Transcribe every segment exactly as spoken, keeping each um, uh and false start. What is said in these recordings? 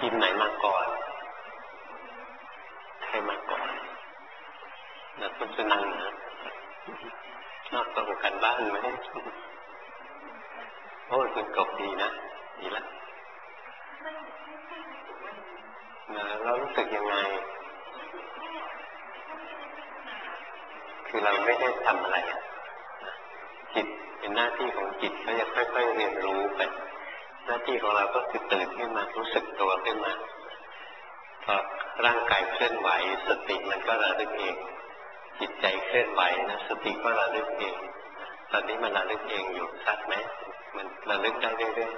ทีมไหนมาก่อนใครมาก่อนแล้วคุณจะนั่งนะนอกจากกันบ้านไหมโอ้คุณกบดีนะดีแล้วเรารู้สึกยังไงคือเราไม่ได้ทำอะไรจิตเป็นหน้าที่ของจิตก็จะค่อยๆเรียนรู้ไปหน้าที่ของเราก็คือตื่นขึ้นมารู้สึกตัวขึ้นมาพอร่างกายเคลื่อนไหวสติมันก็ระลึกเองจิตใจเคลื่อนไหวนะสติก็ระลึกเองตอนนี้มันระลึกเองอยู่ชัดไหมมันระลึกได้เรื่อย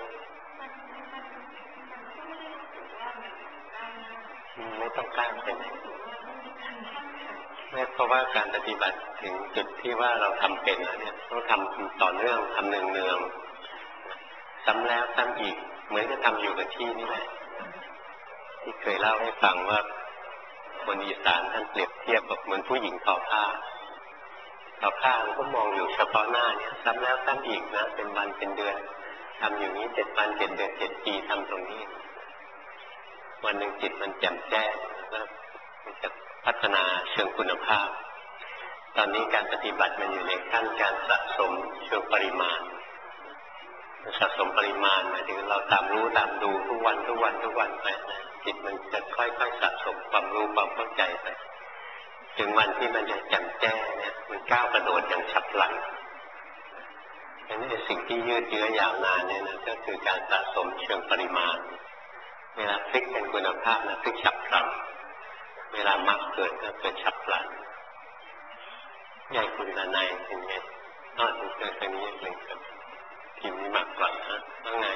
ๆไม่ต้องกล้าไปไหนไม่เพราะว่าการปฏิบัติถึงจุดที่ว่าเราทำเป็นแล้วเนี่ยต้องทำต่อเนื่องทำเนืองๆซ้ำแล้วซ้ำอีกเหมือนจะทำอยู่กับที่นี่แหละที่เคยเล่าให้ฟังว่าคนอีสานท่านเปรียบเทียบกับเหมือนผู้หญิงทอผ้าทอผ้ามันก็มองอยู่เฉพาะหน้าเนี่ยซ้ำแล้วซ้ำอีกนะเป็นวันเป็นเดือนทำอย่างนี้เจ็ดวันเจ็ดเดือนเจ็ดปีทำตรงนี้วันหนึ่งจิตมันแจ่มแจ้งแล้วมันจะพัฒนาเชิงคุณภาพตอนนี้การปฏิบัติมันอยู่ในขั้นการสะสมเชิงปริมาณสะสมปริมาณหมายถึงเราตามรู้ตามดูทุกวันทุกวันทุกวันไปนะจิตมันจะค่อยๆสะสมความรู้ความเข้าใจไปถึงวันที่มันจะแจ่มแจ้งเนี่ยมันก้าวกระโดดอย่างฉับพลันอันนี้สิ่งที่ยืดเยื้อยาวนานเนี่ยนะก็คือการสะสมเชิงปริมาณเวลาพลิกเป็นคุณภาพนะพลิกฉับพลันเวลามรรคเกิดก็เกิดฉับพลันใหญ่คุณละในเป็นไงนอกจากเกิดตัวนี้เลยครับทีมนี้มากกว่านะว่าไง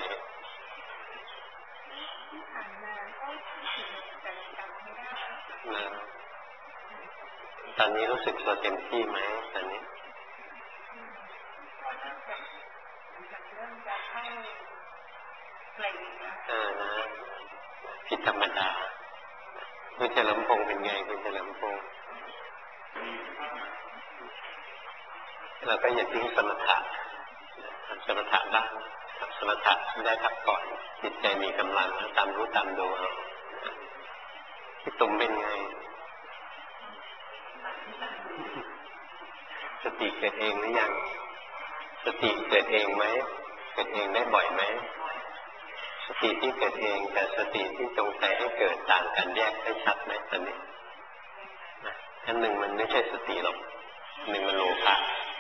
นะตอนนี้รู้สึกตัวเต็มที่ไหมตอนนี้เออนะผิดธรรมดาคุณเฉลิมพงษ์เป็นไงคุณเฉลิมพงษ์เราก็อย่าทิ้งสมถะทำสมถะบ้างทำสมถะได้พักก่อนจิตใจมีกำลังตามรู้ตามดูเอาที่ตุ่มเป็นไงสติเกิดเองหรือยังสติเกิดเองไหมเกิดเองได้บ่อยไหมสติที่เกิดเองกับสติที่จงใจให้เกิดต่างกันแยกได้ชัดไหมตอนนี้อันหนึ่งมันไม่ใช่สติหรอกหนึ่งมันโลภะ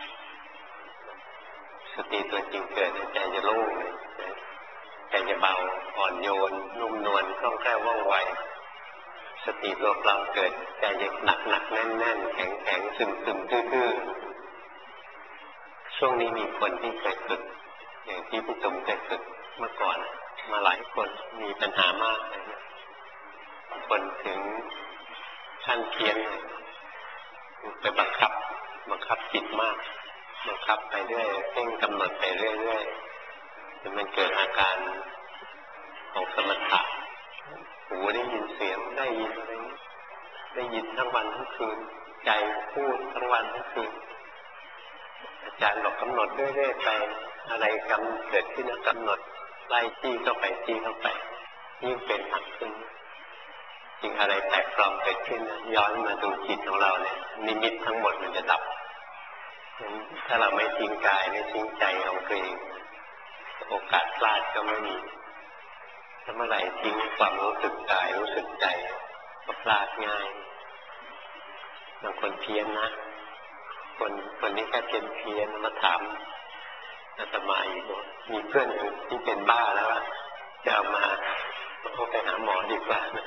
สติตัวจริงเกิดใจจะโล่งใจจะเบาอ่อนโยนนุ่มนวลคล่องแคล่วว่องไวสติตัวปลอมเกิดใจจะหนักหนักแน่นแน่นแข็งแข็งซึมซึมทื่อๆช่วงนี้มีคนที่เคยฝึกอย่างที่พี่ตุ่มเคยฝึกเมื่อก่อนมาหลายคนมีปัญหามากเลยคนถึงขั้นเพี้ยนเลยไปบังคับบังคับจิตมากบังคับไปเรื่อยเพ่งกำหนดไปเรื่อยๆจนมันเกิดอาการของสมถะหูได้ยินเสียงได้ยินอะไรได้ยินทั้งวันทั้งคืนใจพูดทั้งวันทั้งคืนอาจารย์บอกกำหนดเรื่อยๆไปอะไรกำเกิดขึ้นกำหนดไล่จี้เข้าไปจี้เข้าไปยิ่งเป็นหนักขึ้นจริงอะไรแปลกปลอมเกิดขึ้นย้อนมาดูจิตของเราเนี่ยนิมิตทั้งหมดมันจะดับถ้าเราไม่ทิ้งกายไม่ทิ้งใจของตัวเองโอกาสพลาดก็ไม่มีถ้าเมื่อไหร่ทิ้งความรู้สึกกายรู้สึกใจก็พลาดง่ายบางคนเพี้ยนนะคนคนนี้แค่เพี้ยนเพี้ยนมาถามอาตมาอีกว่ามีเพื่อนที่เป็นบ้าแล้วจะเอามาเขาไปหาหมอดีกว่านะ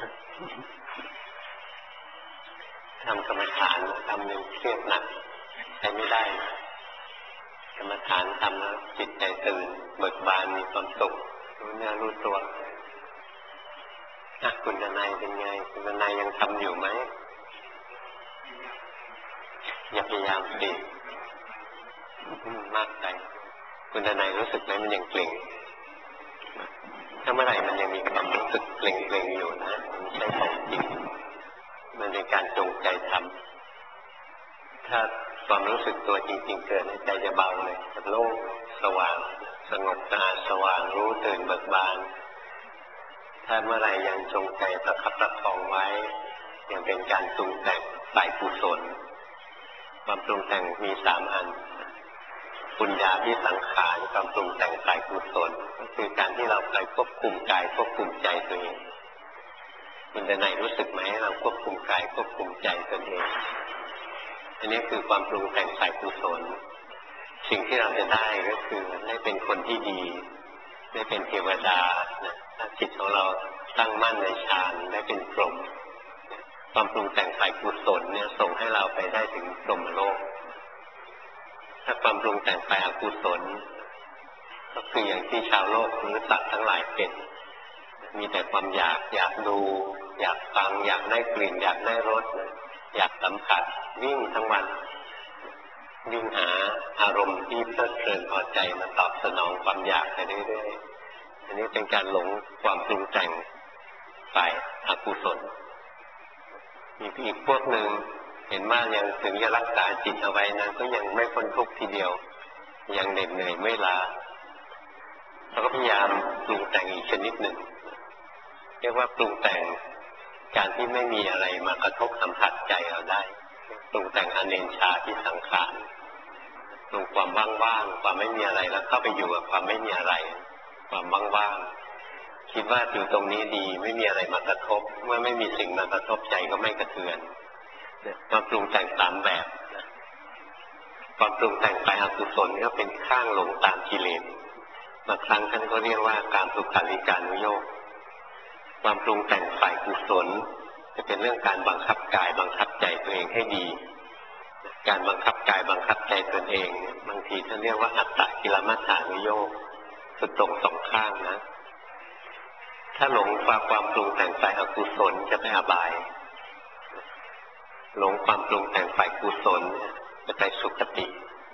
ทำกรรมฐานทำหนึ่งเครียดหนักใช้ไม่ได้นะกรรมฐานทำแล้วจิตใจตื่นเบิกบานมีความสุขรู้เนื้อรู้ตัวอ่ะคุณนายเป็นไงคุณนายยังทำอยู่ไหมอย่าพยายามสิมากไปคุณนายรู้สึกไหมมันยังเกร็งถ้าเมื่อไหร่มันยังมีความรู้สึกเกร็งๆอยู่นะมันใช่ของจริงมันเป็นการจงใจทำถ้าความรู้สึกตัวจริงๆเกิดใจจะเบาเลยจะโล่งสว่างสงบสะอาดสว่างรู้ตื่นเบิกบานทถ้าเมื่อไหร่ยังจงใจประคับประคองไว้ยังเป็นการปรุงแต่งฝ่ายกุศลความปรุงแต่งมีสามอันปุญญาที่สังขารความปรุงแต่งฝ่ายกุศลก็คือการที่เราไปควบคุมกายควบคุมใจตัวเองคุณจะไหนรู้สึกไหมเราควบคุมกายควบคุมใจตัวเองอันนี้คือความปรุงแต่งฝ่ายกุศลสิ่งที่เราจะได้ก็คือได้เป็นคนที่ดีได้เป็นเทวดานะถ้าจิตของเราตั้งมั่นในฌานได้เป็นพรหมความปรุงแต่งฝ่ายกุศลเนี่ยส่งให้เราไปได้ถึงพรหมโลกถ้าความปรุงแต่งฝ่ายอกุศลก็คืออย่างที่ชาวโลกหรือสัตว์ทั้งหลายเป็นมีแต่ความอยากอยากดูอยากฟังอยากได้กลิ่นอยากได้รสอยากสัมผัสวิ่งทั้งวันวิ่งหาอารมณ์ที่เพลิดเพลินพอใจมาตอบสนองความอยากไปเรื่อยๆอันนี้เป็นการหลงความปรุงแต่งฝ่ายอกุศลมีอีกพวกหนึ่งเห็นว่ายังถึงจะรักษาจิตเอาไว้นะก็ยังไม่พ้นทุกข์ทีเดียวยังเหน็ดเหนื่อยไม่ล้าแล้วก็พยายามปรุงแต่งอีกชนิดหนึ่งเรียกว่าปรุงแต่งการที่ไม่มีอะไรมากระทบสัมผัสใจเราได้ปรุงแต่งอเนชชาที่สังขารปรุงความว่างๆความไม่มีอะไรแล้วเข้าไปอยู่กับความไม่มีอะไรความว่างๆคิดว่าอยู่ตรงนี้ดีไม่มีอะไรมากระทบเมื่อไม่มีสิ่งมากระทบใจก็ไม่กระเทือนความปรุงแต่งสามแบบความปรุงแต่งฝ่ายอกุศลก็เป็นข้างหลงตามกิเลสบางครั้งท่านก็เรียกว่าการสุขาริการนุโยคความปรุงแต่งฝ่ายกุศลจะเป็นเรื่องการบังคับกายบังคับใจตัวเองให้ดีการบังคับกายบังคับใจตนเองบางทีท่านเรียกว่าอัตตกิลมัฏฐานุโยคคือตรงสองข้างนะถ้าหลงฝ่าความปรุงแต่งฝ่ายอกุศลจะไปอบายหลงความปรุงแต่งฝ่ายกุศลจะไปสุคติ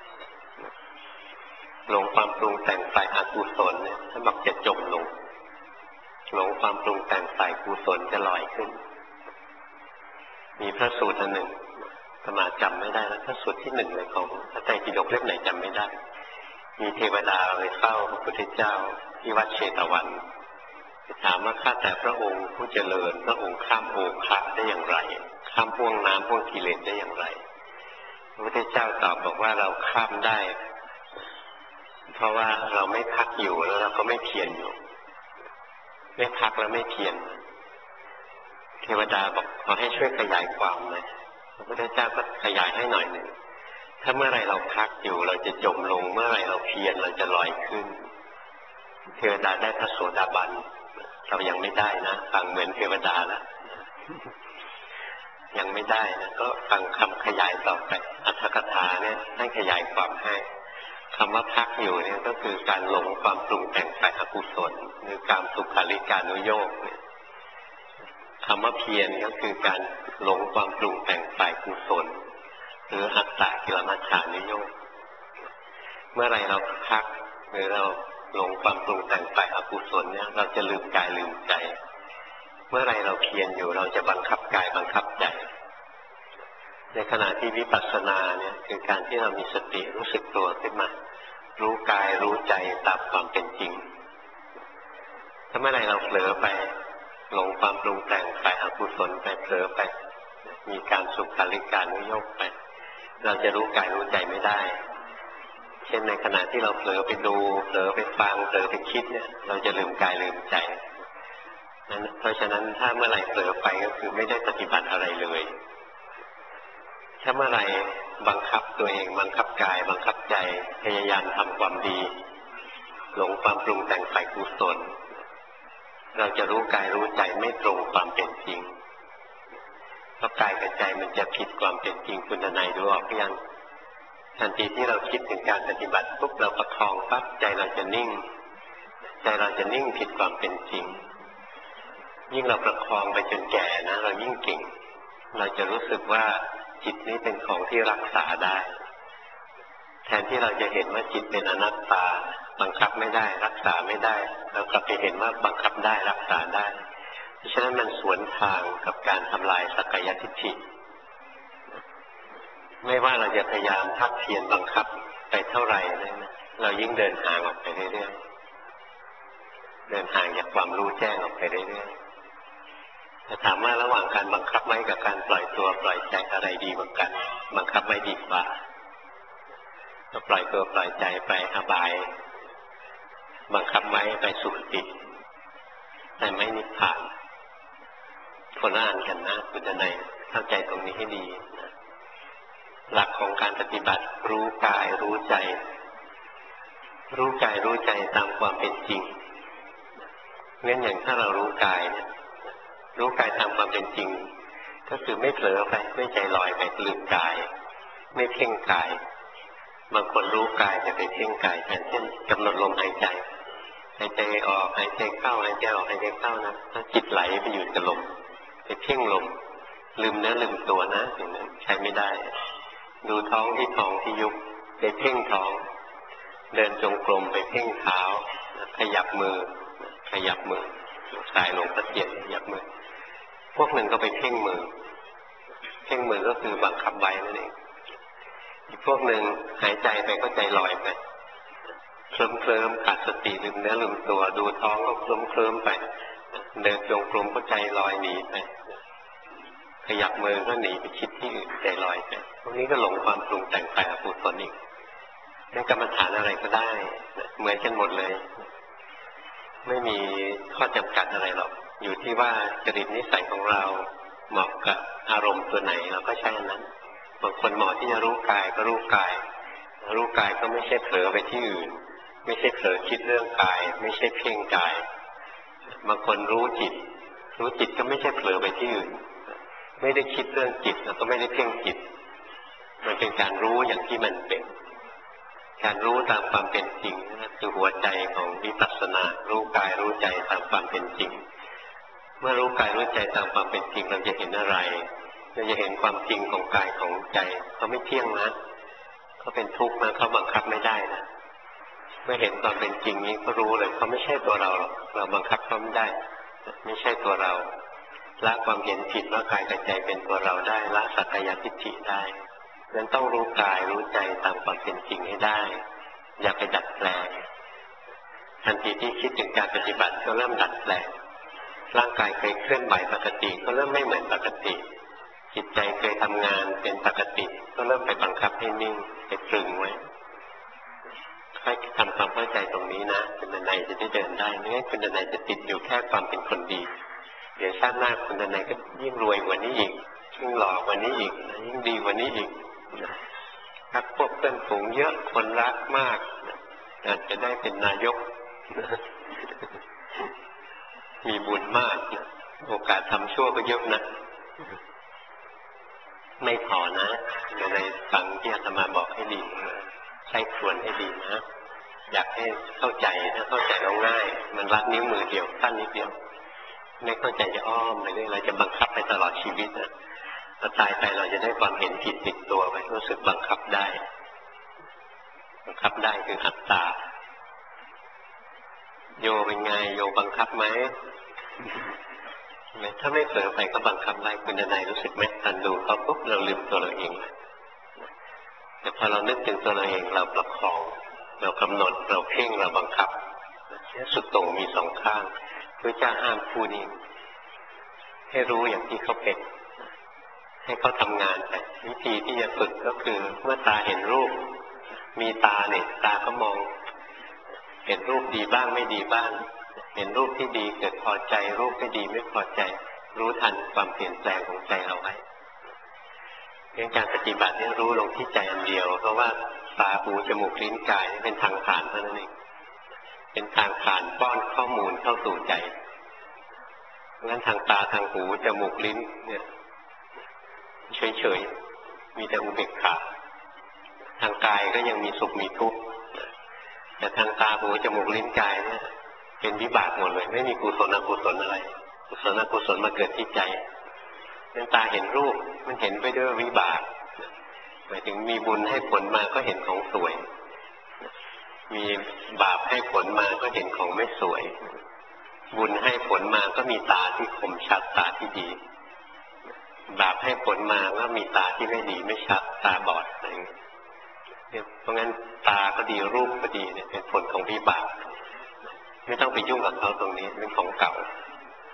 หลงความปรุงแต่งฝ่ายอกุศลเนี่ยท่านบอกจะจมลงหลงความปรุงแต่งฝ่ายกุศลจะลอยขึ้นมีพระสูตรอันหนึ่งสมาจำไม่ได้แล้วพระสูตรที่หนึ่งเลยของพระไตรปิฎกเล่มไหนจำไม่ได้มีเทวดาไปเฝ้าพระพุทธเจ้าที่วัดเชตวันถามว่าข้าแต่พระองค์ผู้เจริญพระองค์ข้ามโอคะได้อย่างไรข้ามพ่วงน้ำพ่วงกิเลสได้อย่างไรพระพุทธเจ้าตอบบอกว่าเราข้ามได้เพราะว่าเราไม่พักอยู่แล้วเราก็ไม่เพียรอยู่ไม่พักแล้วไม่เพียรเทวดาบอกขอให้ช่วยขยายความหน่อยพระพุทธเจ้าก็ขยายให้หน่อยหนึ่งถ้าเมื่อไรเราพักอยู่เราจะจมลงเมื่อไรเราเพียรเราจะลอยขึ้นเทวดาได้พระโสดาบันเรายังไม่ได้นะฟังเหมือนเทวดาแล้วยังไม่ได้นะก็ฟังคำขยายต่อไปอรรถกถาเนี่ยให้ขยายความให้คำว่าพักอยู่เนี่ยก็คือการหลงความปรุงแต่งฝ่ายอกุศลหรือการสุขาริการนุโยคเนี่ยคำว่าเพียรก็คือการหลงความปรุงแต่งฝ่ายกุศลหรืออัตตกิลมัฏฐานุโยคเมื่อไรเราพักหรือเราหลงความปรุงแต่งฝ่ายอกุศลเนี่ยเราจะลืมกายลืมใจเมื่อไรเราเพียรอยู่เราจะบังคับกายบังคับใจในขณะที่วิปัสสนาเนี่ยคือการที่เรามีสติรู้สึกตัวขึ้นมารู้กายรู้ใจตามความเป็นจริงถ้าเมื่อไรเราเผลอไปหลงความปรุงแต่งฝ่ายอกุศลไปเผลอไปมีการสุขาริการนุโยคไปเราจะรู้กายรู้ใจไม่ได้เช่นในขณะที่เราเผลอไปดูเผลอไปฟังเผลอไปคิดเนี่ยเราจะลืมกายลืมใจนั้นเพราะฉะนั้นถ้าเมื่อไหร่เผลอไปก็คือไม่ได้ปฏิบัติอะไรเลยถ้าเมื่อไหร่บังคับตัวเองบังคับกายบังคับใจพยายามทำความดีหลงความปรุงแต่งฝ่ายกุศลเราจะรู้กายรู้ใจไม่ตรงความเป็นจริงเพราะกายกับใจมันจะผิดความเป็นจริงคุณทนายรู้ออกหรือยังทันทีที่เราคิดถึงการปฏิบัติปุ๊บเราประคองปั๊บใจเราจะนิ่งใจเราจะนิ่งผิดความเป็นจริงยิ่งเราประคองไปจนแก่นะเรายิ่งเก่งเราจะรู้สึกว่าจิตนี้เป็นของที่รักษาได้แทนที่เราจะเห็นว่าจิตเป็นอนัตตาบังคับไม่ได้รักษาไม่ได้เรากลับไปเห็นว่าบังคับได้รักษาได้เพราะฉะนั้นมันสวนทางกับการทำลายสักกายทิฏฐิไม่ว่าเราจะพยายามทักเพียรบังคับไปเท่าไหร่นะเรายิ่งเดินห่างออกไปเรื่อยๆเดินห่างจากความรู้แจ้งออกไปไปเรื่อยๆแต่ถามว่าระหว่างการบังคับไว้กับการปล่อยตัวปล่อยใจอะไรดีกว่ากันบังคับไว้ดีกว่าก็ปล่อยตัวปล่อยใจไปอบายบังคับไว้ไปสุคติแต่ไม่นิพพานคนละอันกันนะคุณจะไหนเข้าใจตรงนี้ให้ดีนะหลักของการปฏิบัติรู้กายรู้ใจรู้กายรู้ใจตามความเป็นจริงงั้นอย่างถ้าเรารู้กายเนี่ยรู้กายตามความเป็นจริงก็คือไม่เผลอไปไม่ใจลอยไปลืมกายไม่เพ่งกายบางคนรู้กายจะไปเพ่งกายแทนเช่นกำหนดลมหายใจหายใจออกหายใจเข้าหายใจออกหายใจเข้านะถ้าจิตไหลไปอยู่กับลมไปเพ่งลมลืมเนื้อลืมตัวนะอย่างนั้นใช้ไม่ได้ดูท้องที่ท้องที่ยุบไปเพ่งท้องเดินจงกรมไปเพ่งเท้าขยับมือขยับมือสายลงตะเกียบขยับมือพวกหนึ่งก็ไปเพ่งมือเพ่งมือก็คือบังคับไว้นั่นเองอีกพวกหนึ่งหายใจไปก็ใจลอยไปเคลิ้มเคลิ้มขาดสติลืมเนื้อลืมตัวดูท้องก็เคลิ้มเคลิ้มไปเดินจงกรมก็ใจลอยหนีไปขยับมือก็หนีไปคิดที่อื่นใจลอยไปพวกนี้ก็หลงความปรุงแต่งไปอกุศลอีกนั่นกรรมฐานอะไรก็ได้เหมือนกันหมดเลยไม่มีข้อจำกัดอะไรหรอกอยู่ที่ว่าจริตนิสัยของเราเหมาะกับอารมณ์ตัวไหนเราก็ใช้อันนั้นบางคนเหมาะที่จะรู้กายก็รู้กายรู้กายก็ไม่ใช่เผลอไปที่อื่นไม่ใช่เผลอคิดเรื่องกายไม่ใช่เพ่งกายบางคนรู้จิตรู้จิตก็ไม่ใช่เผลอไปที่อื่นไม่ได้คิดเรื่องจิตแล้วก็ไม่ได้เพ่งจิตมันเป็นการรู้อย่างที่มันเป็นการรู้ตามความเป็นจริงนั่นคือหัวใจของวิปัสสนารู้กายรู้ใจตามความเป็นจริงเมื่อรู้กายรู้ใจตามความเป็นจริงเราจะเห็นอะไรเราจะเห็นความจริงของกายของใจเขาไม่เที่ยงนะเขาเป็นทุกข์นะเขาบังคับไม่ได้นะเมื่อเห็นความเป็นจริงนี้ก็รู้เลยเขาไม่ใช่ตัวเราหรอกเราบังคับเขาไม่ได้ไม่ใช่ตัวเราละความเห็นผิดว่ากายกับใจเป็นตัวเราได้ละสักกายทิฏฐิได้นั้นต้องรู้กายรู้ใจตามความเป็นจริงให้ได้อย่าไปดัดแปลงทันทีที่คิดถึงการปฏิบัติก็เริ่มดัดแปลงร่างกายเคยเคลื่อนไหวปกติก็เริ่มไม่เหมือนปกติจิตใจเคยทำงานเป็นปกติก็เริ่มไปบังคับให้นิ่งไปตรึงไว้ค่อยทำความเข้าใจตรงนี้นะคุณนัยจะได้เดินได้ไม่งั้นคุณนัยจะติดอยู่แค่ความเป็นคนดีเดี๋ยวชาติหน้าคุณนัยก็ยิ่งรวยกว่านี้อีกยิ่งหล่อกว่านี้อีกยิ่งดีกว่านี้อีกถ้าพวกเพื่อนฝูงเยอะคนรักมากอาจจะได้เป็นนายกมีบุญมากโอกาสทำชั่วก็เยอะนะไม่พอนะในฟังที่อาตมาบอกให้ดีใช้ควรให้ดีนะอยากให้เข้าใจถ้าเข้าใจเราง่ายมันรัดนิ้วมือเดียวสั้นนิดเดียวไม่เข้าใจจะอ้อมไปเรื่อยเราจะบังคับไปตลอดชีวิตนะพอตายไปเราจะได้ความเห็นผิดติดตัวไปรู้สึกบังคับได้บังคับได้คืออัตตาโยเป็นไงโยบังคับไหมถ้าไม่เผลอไปก็บังคับได้คุณนายรู้สึกไหมทันดูเขาปุ๊บเราลืมตัวเราเองแต่พอเรานึกถึงตัวเราเองเราประคองเรากำหนดเราเพ่งเราบังคับสุดโต่งมีสองข้างพระเจ้าห้ามพูดนี้ให้รู้อย่างที่เขาเป็นให้เขาทำงานไปวิธีที่จะฝึกก็คือเมื่อตาเห็นรูปมีตาเนี่ยตาก็มองเห็นรูปดีบ้างไม่ดีบ้างเห็นรูปที่ดีเกิดพอใจรูปไม่ดีไม่พอใจรู้ทันความเปลี่ยนแปลงของใจเราไว้เรื่องการปฏิบัตินี่รู้ลงที่ใจอันเดียวเพราะว่าตาหูจมูกลิ้นกายนี่เป็นทางผ่านเท่านั้นเองเป็นทางผ่านป้อนข้อมูลเข้าสู่ใจงั้นทางตาทางหูจมูกลิ้นเนี่ยเฉยๆมีแต่อุเบกขาทางกายก็ยังมีสุขมีทุกข์แต่ทางตาหูจมูกลิ้นกายเนี่ยเป็นวิบากหมดเลยไม่มีกุศลอกุศลอะไรกุศลอกุศลมาเกิดที่ใจนั้นตาเห็นรูปมันเห็นไปด้วยวิบากหมายถึงมีบุญให้ผลมาก็เห็นของสวยมีบาปให้ผลมาก็เห็นของไม่สวยบุญให้ผลมาก็มีตาที่คมชัดตาที่ดีบาปให้ผลมาก็มีตาที่ไม่ดีไม่ชัดตาบอดอะไรอย่างเงี้ยเพราะงั้นตาก็ดีรูปก็ดีเนี่ยเป็นผลของวิบากไม่ต้องไปยุ่งกับเขาตรงนี้เป็นของเก่า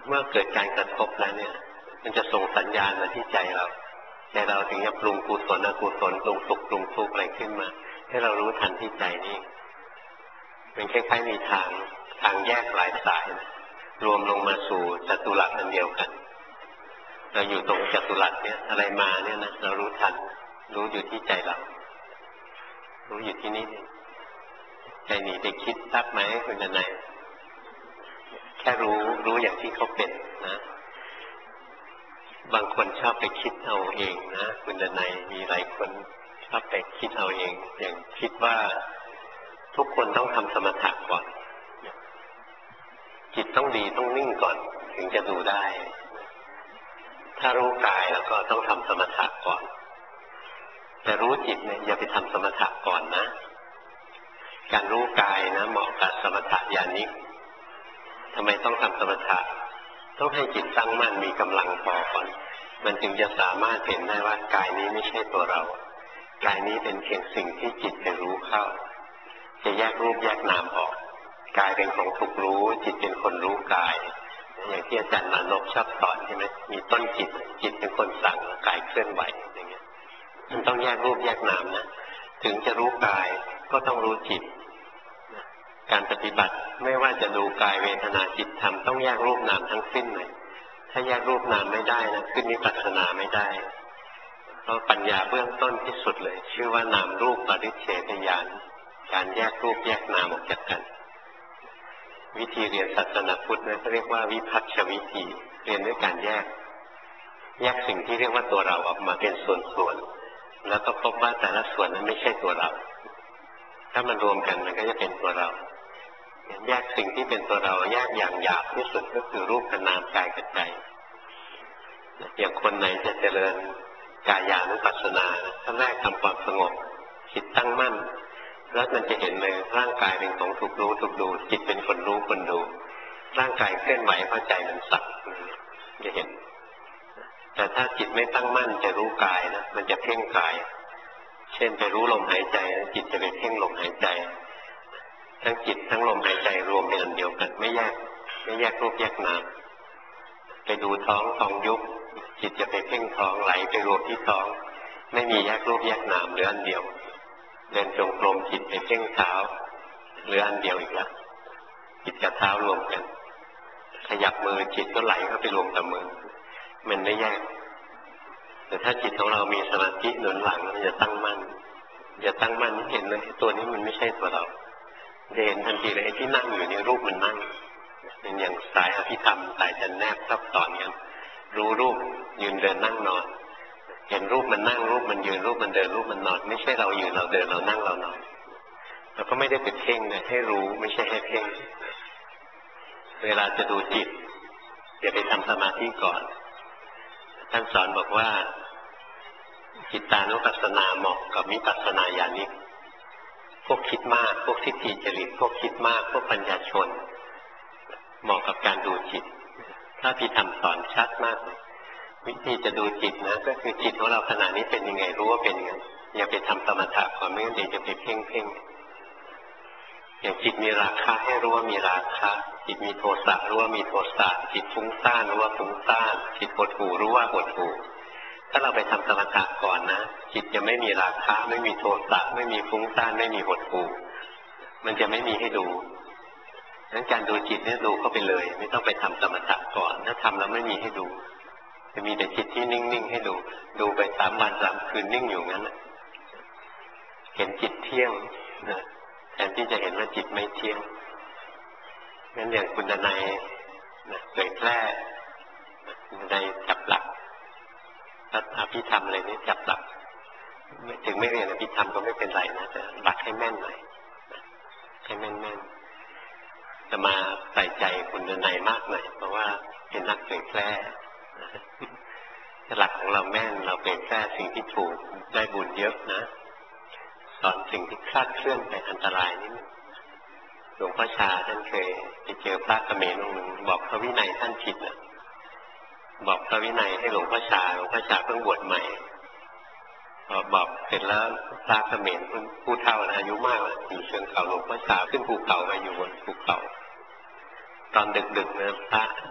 เมื่อเกิดการกระทบแล้วเนี่ยมันจะส่งสัญญาณมาที่ใจเราใจเราถึงจะปรุงกุศลอกุศลปรุงสุขปรุงทุกข์อะไรขึ้นมาให้เรารู้ทันที่ใจนี่มันคล้ายๆมีทางทางแยกหลายสายนะรวมลงมาสู่จัตุรัสอันเดียวกันเราอยู่ตรงจัตุรัสเนี่ยอะไรมาเนี่ยนะเรารู้ทันรู้อยู่ที่ใจเรารู้อยู่ที่นี่ใจหนีไปคิดทราบไหมคุณจะไหนแค่รู้รู้อย่างที่เขาเป็นนะบางคนชอบไปคิดเอาเองนะคุณจะไหนมีหลายคนชอบไปคิดเอาเองอย่างคิดว่าทุกคนต้องทำสมถะก่อนจิตต้องดีต้องนิ่งก่อนถึงจะดูได้ถ้ารู้กายแล้วก็ต้องทำสมถะก่อนแต่รู้จิตเนี่ยอย่าไปทำสมถะก่อนนะการรู้กายนะเหมาะกับสมถะญาณิกทำไมต้องทำสมถะต้องให้จิตตั้งมั่นมีกำลังพอก่อนมันจึงจะสามารถเห็นได้ว่ากายนี้ไม่ใช่ตัวเรากายนี้เป็นเพียงสิ่งที่จิตไปรู้เข้าจะแยกรูปแยกนามออกกายเป็นของถูกรู้จิตเป็นคนรู้กายอย่างที่อาจารย์มานพชอบสอนใช่ไหมมีต้นจิตจิตเป็นคนสั่งกายเคลื่อนไหวอย่างเงี้ยมันต้องแยกรูปแยกนามนะถึงจะรู้กายก็ต้องรู้จิตการปฏิบัติไม่ว่าจะดูกายเวทนาจิตธรรมต้องแยกรูปนามทั้งสิ้นเลยถ้าแยกรูปนามไม่ได้นะขึ้นวิปัสสนาไม่ได้เพราะปัญญาเบื้องต้นที่สุดเลยชื่อว่านามรูปปริเฉทญาณการแยกรูปแยกนามออกจากกันวิธีเรียนศาสนาพุทธนะเขาเรียกว่าวิพัฒชวิธีเรียนด้วยการแยกแยกสิ่งที่เรียกว่าตัวเราออกมาเป็นส่วนๆแล้วก็พบว่าแต่ละส่วนนั้นไม่ใช่ตัวเราถ้ามันรวมกันมันก็จะเป็นตัวเราแยกสิ่งที่เป็นตัวเราแยกอย่างหยาบที่สุดก็คือรูปกับนามกายกับใจอย่างคนไหนจะเจริญกายานุปัสสนาขั้นแรกทำความสงบจิตตั้งมั่นแล้วมันจะเห็นเลยร่างกายเป็นของถูกรู้ถูกดูจิตเป็นคนรู้คนดูร่างกายเคลื่อนไหวเพราะใจมันสั่งจะเห็นแต่ถ้าจิตไม่ตั้งมั่นจะรู้กายนะมันจะเพ่งกายเช่นไปรู้ลมหายใจจิตจะไปเพ่งลมหายใจทั้งจิตทั้งลมหายใจรวมเป็นอันเดียวกันไม่แยกไม่แยกรูปแยกนามไปดูท้องท้องยุบจิตจะไปเพ่งท้องไหลไปรวมที่ท้องไม่มีแยกรูปแยกนามเหลืออันเดียวเดินจงกรมจิตไปเพ่งเท้าเหลืออันเดียวอีกแล้วจิตกับเท้ารวมกันขยับมือจิตก็ไหลเข้าไปรวมกับมือมันไม่แยกแต่ถ้าจิตของเรามีสมาธิหนุนหลังมันจะตั้งมั่นจะตั้งมั่นเห็นเลยตัวนี้มันไม่ใช่ตัวเราเดินทันทีเลยไอ้ที่นั่งอยู่ในรูปมันนั่งเป็นอย่างสายอภิธรรมสายจะแนบซับซ้อนกันรู้รูปยืนเดินนั่งนอนเห็นรูปมันนั่งรูปมันยืนรูปมันเดินรูปมันนอนไม่ใช่เรายืนเราเดินเรานั่งเรานอนเราก็ไม่ได้ไปเพ่งเลยให้รู้ไม่ใช่ให้เพ่งเวลาจะดูจิตอย่าไปทำสมาธิก่อนท่านสอนบอกว่าจิตตานุปัสสนาเหมาะกับวิปัสสนาญาณิกพวกคิดมากพวกทิฏฐิจริตพวกคิดมากพวกปัญญาชนเหมาะกับการดูจิตถ้าพี่ทำสอนชัดมากวิธีจะดูจิตนะก็คือจิตของเราขณะนี้เป็นยังไงรู้ว่าเป็นยังไงอย่าไปทำสมถะก่อนไม่งั้นเดี๋ยวจะไปเพ่งเพ่งอย่างจิตมีราคะให้รู้ว่ามีราคะจิตมีโทสะรู้ว่ามีโทสะจิตฟุ้งซ่านรู้ว่าฟุ้งซ่านจิตหดหู่รู้ว่าหดหู่ถ้าเราไปทำสมถะก่อนนะจิตจะไม่มีราคะไม่มีโทสะไม่มีฟุ้งซ่านไม่มีหดหู่มันจะไม่มีให้ดูดังนั้นการดูจิตเนี่ยดูเข้าไปเลยไม่ต้องไปทำสมถะก่อนถ้าทำแล้วไม่มีให้ดูจะมีแต่จิตที่นิ่งๆให้ดูดูไปสามวันสามคืนนิ่งอยู่งั้นเห็นจิตเที่ยงนะแทนที่จะเห็นว่าจิตไม่เที่ยงงั้นอย่างคุณดนัยเผยแพร่คุณดนัยจับหลักถ้าอภิธรรมอะไรนี้จับหลักถึงไม่เรียนอภิธรรมก็ไม่เป็นไรนะแต่หลักให้แม่นหน่อยให้แม่นๆจะมาใส่ใจคุณดนัยมากหน่อยเพราะว่าเป็นนักเผยแพร่หลักของเราแม่นเราเผยแพร่สิ่งที่ถูกได้บุญเยอะนะสอนสิ่งที่คลาดเคลื่อนไปอันตรายนิดนึงหลวงพ่อชาท่านเคยไปเจอพระเขมรองค์หนึ่งบอกพระวินัยท่านผิดนะบอกพระวินัยให้หลวงพ่อชาหลวงพ่อชาเพิ่งบวชใหม่พอบอกเสร็จแล้วพระเขมรผู้เฒ่านะอายุมากแล้วอยู่เชิงเขาหลวงพ่อชาขึ้นภูเขามาอยู่บนภูเขาตอนดึกๆนะพระ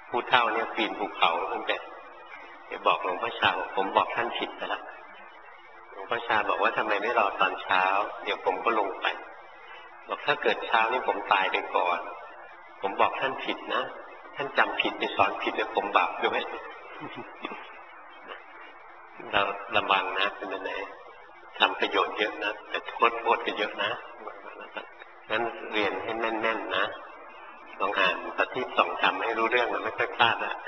ผู้เฒ่าเนี่ยปีนภูเขาตั้งแต่เดี๋ยวบอกหลวงพ่อชาผมบอกท่านผิดไปแล้วหลวงพ่อชาบอกว่าทำไมไม่รอตอนเช้าเดี๋ยวผมก็ลงไปบอกถ้าเกิดเช้านี่ผมตายไปก่อนผมบอกท่านผิดนะท่านจำผิดไปสอนผิดแล้วผมบาปด้วยเราระวังนะเป็นยังไงทำประโยชน์เยอะนะแต่โทษโทษก็เยอะนะงั้นเรียนให้แน่นๆนะลองอ่านปฏิสองทำให้รู้เรื่องมันไม่ค่อยพลาดนะ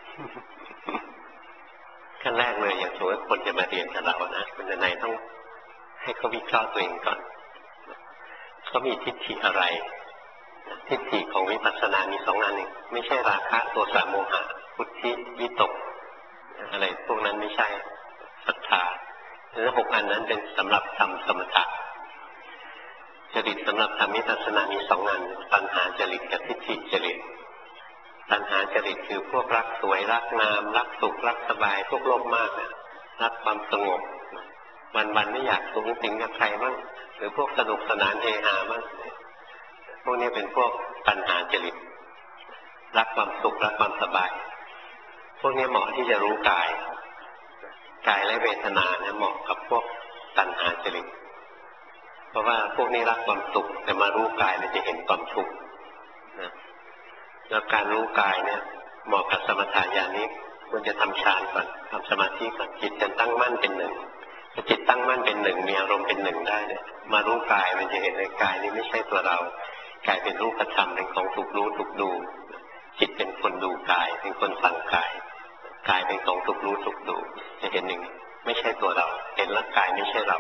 ขั้นแรกเลยอย่างสมมติคนจะมาเรียนกับเรานะคุณนายต้องให้เขาวิเคราะห์ตัวเองก่อนเขามีทิฏฐิอะไรทิฏฐิของวิปัสสนามีสองอันเองไม่ใช่ราคะโทสะโมหะพุทธิวิตกอะไรพวกนั้นไม่ใช่ศรัทธาแล้วหกอันนั้นเป็นสำหรับทำสมถะจริตสำหรับทำวิปัสสนามีสองอันตัณหาจริตกับทิฏฐิจริตตัณหาจริตคือพวกรักสวยรักงามรักสุขรักสบายพวกโลภมากนะรักความสงบวันๆไม่อยากสูงสิงกับใครบ้างหรือพวกสนุกสนานเฮฮาบ้างพวกนี้เป็นพวกตัณหาจริตรักความสุขรักความสบายพวกนี้เหมาะที่จะรู้กายกายและเวทนาเนี่ยเหมาะกับพวกตัณหาจริตเพราะว่าพวกนี้รักความสุขแต่มารู้กายมันจะเห็นความทุกข์นะแล้วการรู้กายเนี่ยเหมาะกับสมถะญาณิกควรจะทำฌานก่อนทำสมาธิก่อนจิตจะตั้งมั่นเป็นหนึ่งถ้าจิตตั้งมั่นเป็นหนึ่งมีอารมณ์เป็นหนึ่งได้เนี่ยมารู้กายมันจะเห็นในกายนี้ไม่ใช่ตัวเรากายเป็นรูปธรรมเป็นของถูกรู้ถูกดูจิตเป็นคนดูกายเป็นคนสั่งกายกายเป็นของถูกรู้ถูกดูจะเห็นหนึ่งไม่ใช่ตัวเราเห็นร่างกายไม่ใช่เรา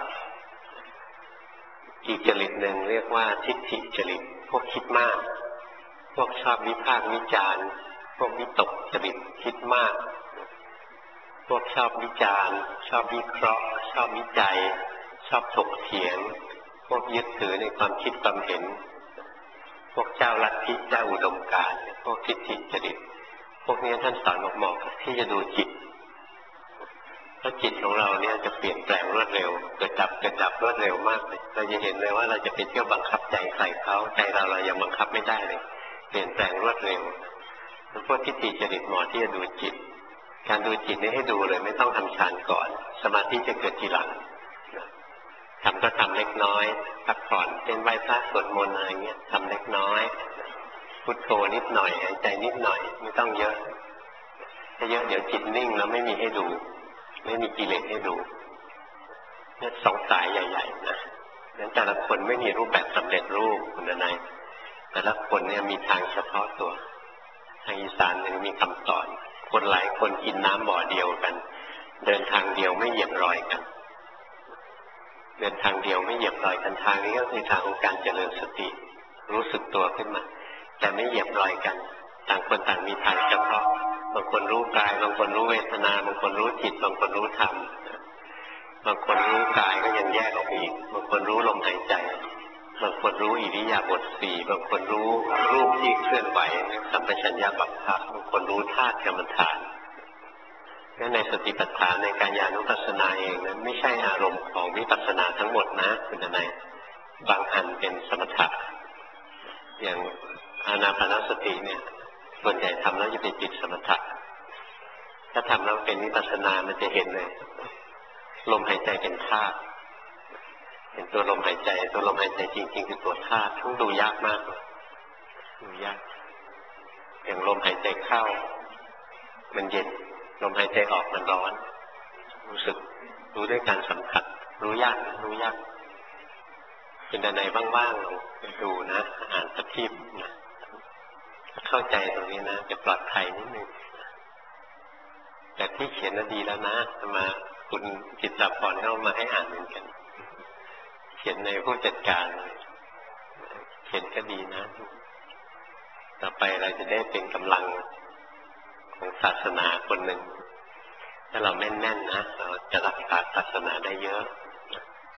อีกจริตหนึ่งเรียกว่าทิฏฐิจริตพวกคิดมากพวกชอบวิพากษ์วิจารณ์พวกวิตกจริตคิดมากพวกชอบวิจารณ์ชอบวิเคราะห์ชอบวิจัยชอบถกเถียงพวกยึดถือในความคิดความเห็นพวกเจ้าลัทธิเจ้าอุดมการณ์พวกทิฏฐิจริตพวกนี้ท่านสอนเหมาะๆที่จะดูจิตเพราะจิตของเราเนี่ยจะเปลี่ยนแปลงรวดเร็วเกิดดับเกิดดับรวดเร็วมากเลยเราจะเห็นเลยว่าเราจะไปเที่ยวบังคับใจใครเขาใจเราเรายังบังคับไม่ได้เลยเปลี่ยนแปลงรวดเร็วพวกทิฏฐิจริตเหมาะที่จะดูจิตการดูจิตนี่ให้ดูเลยไม่ต้องทำฌานก่อนสมาธิจะเกิดทีหลังทำก็ทำเล็กน้อยพักผ่อนเช่นไหว้พระสวดมนต์อะไรเงี้ยทำเล็กน้อยพุทโธนิดหน่อยหายใจนิดหน่อยไม่ต้องเยอะถ้าเยอะเดี๋ยวจิตนิ่งแล้วไม่มีให้ดูไม่มีกิเลสให้ดูนี่สองสายใหญ่ๆนะนั้นแต่ละคนไม่มีรูปแบบสำเร็จรูปคุณนายแต่ละคนเนี่ยมีทางเฉพาะตัวทางอีสานเนี่ยมีคำสอนคนหลายคนกินน้ำบ่อเดียวกันเดินทางเดียวไม่เหยียบรอยกันเดินทางเดียวไม่เหยียบรอยกันทางนี้ก็คือทางของการเจริญสติรู้สึกตัวขึ้นมาแต่ไม่เหยียบรอยกันต่างคนต่างมีทางเฉพาะบางคนรู้กายบางคนรู้เวทนาบางคนรู้จิตบางคนรู้ธรรมบางคนรู้กายก็ยังแยกออกอีกบางคนรู้ลมหายใจบางคนรู้อิริยาบถสี่บางคนรู้รูปที่เคลื่อนไหวสัมปชัญญะบัพพะบางคนรู้ธาตุกรรมฐานและในสติปัฏฐานในการญาณุปัสสนาเองนั้นไม่ใช่อารมณ์ของวิปัสสนาทั้งหมดนะคุณนายบางอันเป็นสมถะอย่างอานาปานสติเนี่ยส่วนใหญ่ทำแล้วจะเป็นจิตสมถะถ้าทำแล้วเป็นวิปัสสนามันจะเห็นเลยลมหายใจเป็นธาตุเห็นตัวลมหายใจตัวลมหายใจจริงๆคือตัวธาตุทั้งดูยากมากดูยากอย่างลมหายใจเข้ามันเย็นลมหายใจออกมันร้อนรู้สึกรู้ด้วยการสัมผัสรู้ยากรู้ยากเป็นอะไรบ้างๆลองไปดูนะอ่านสักทีนะเข้าใจตรงนี้นะจะปลอดภัยนิดนึงแต่ที่เขียนน่ะดีแล้วนะมาคุณจิตตพรเข้ามาให้อ่านเหมือนกันเขียนในผู้จัดการเขียนก็ดีนะต่อไปเราจะได้เป็นกำลังของศาสนาคนหนึ่งถ้าเราแม่นๆนะเราจะรักษาศาสนาได้เยอะ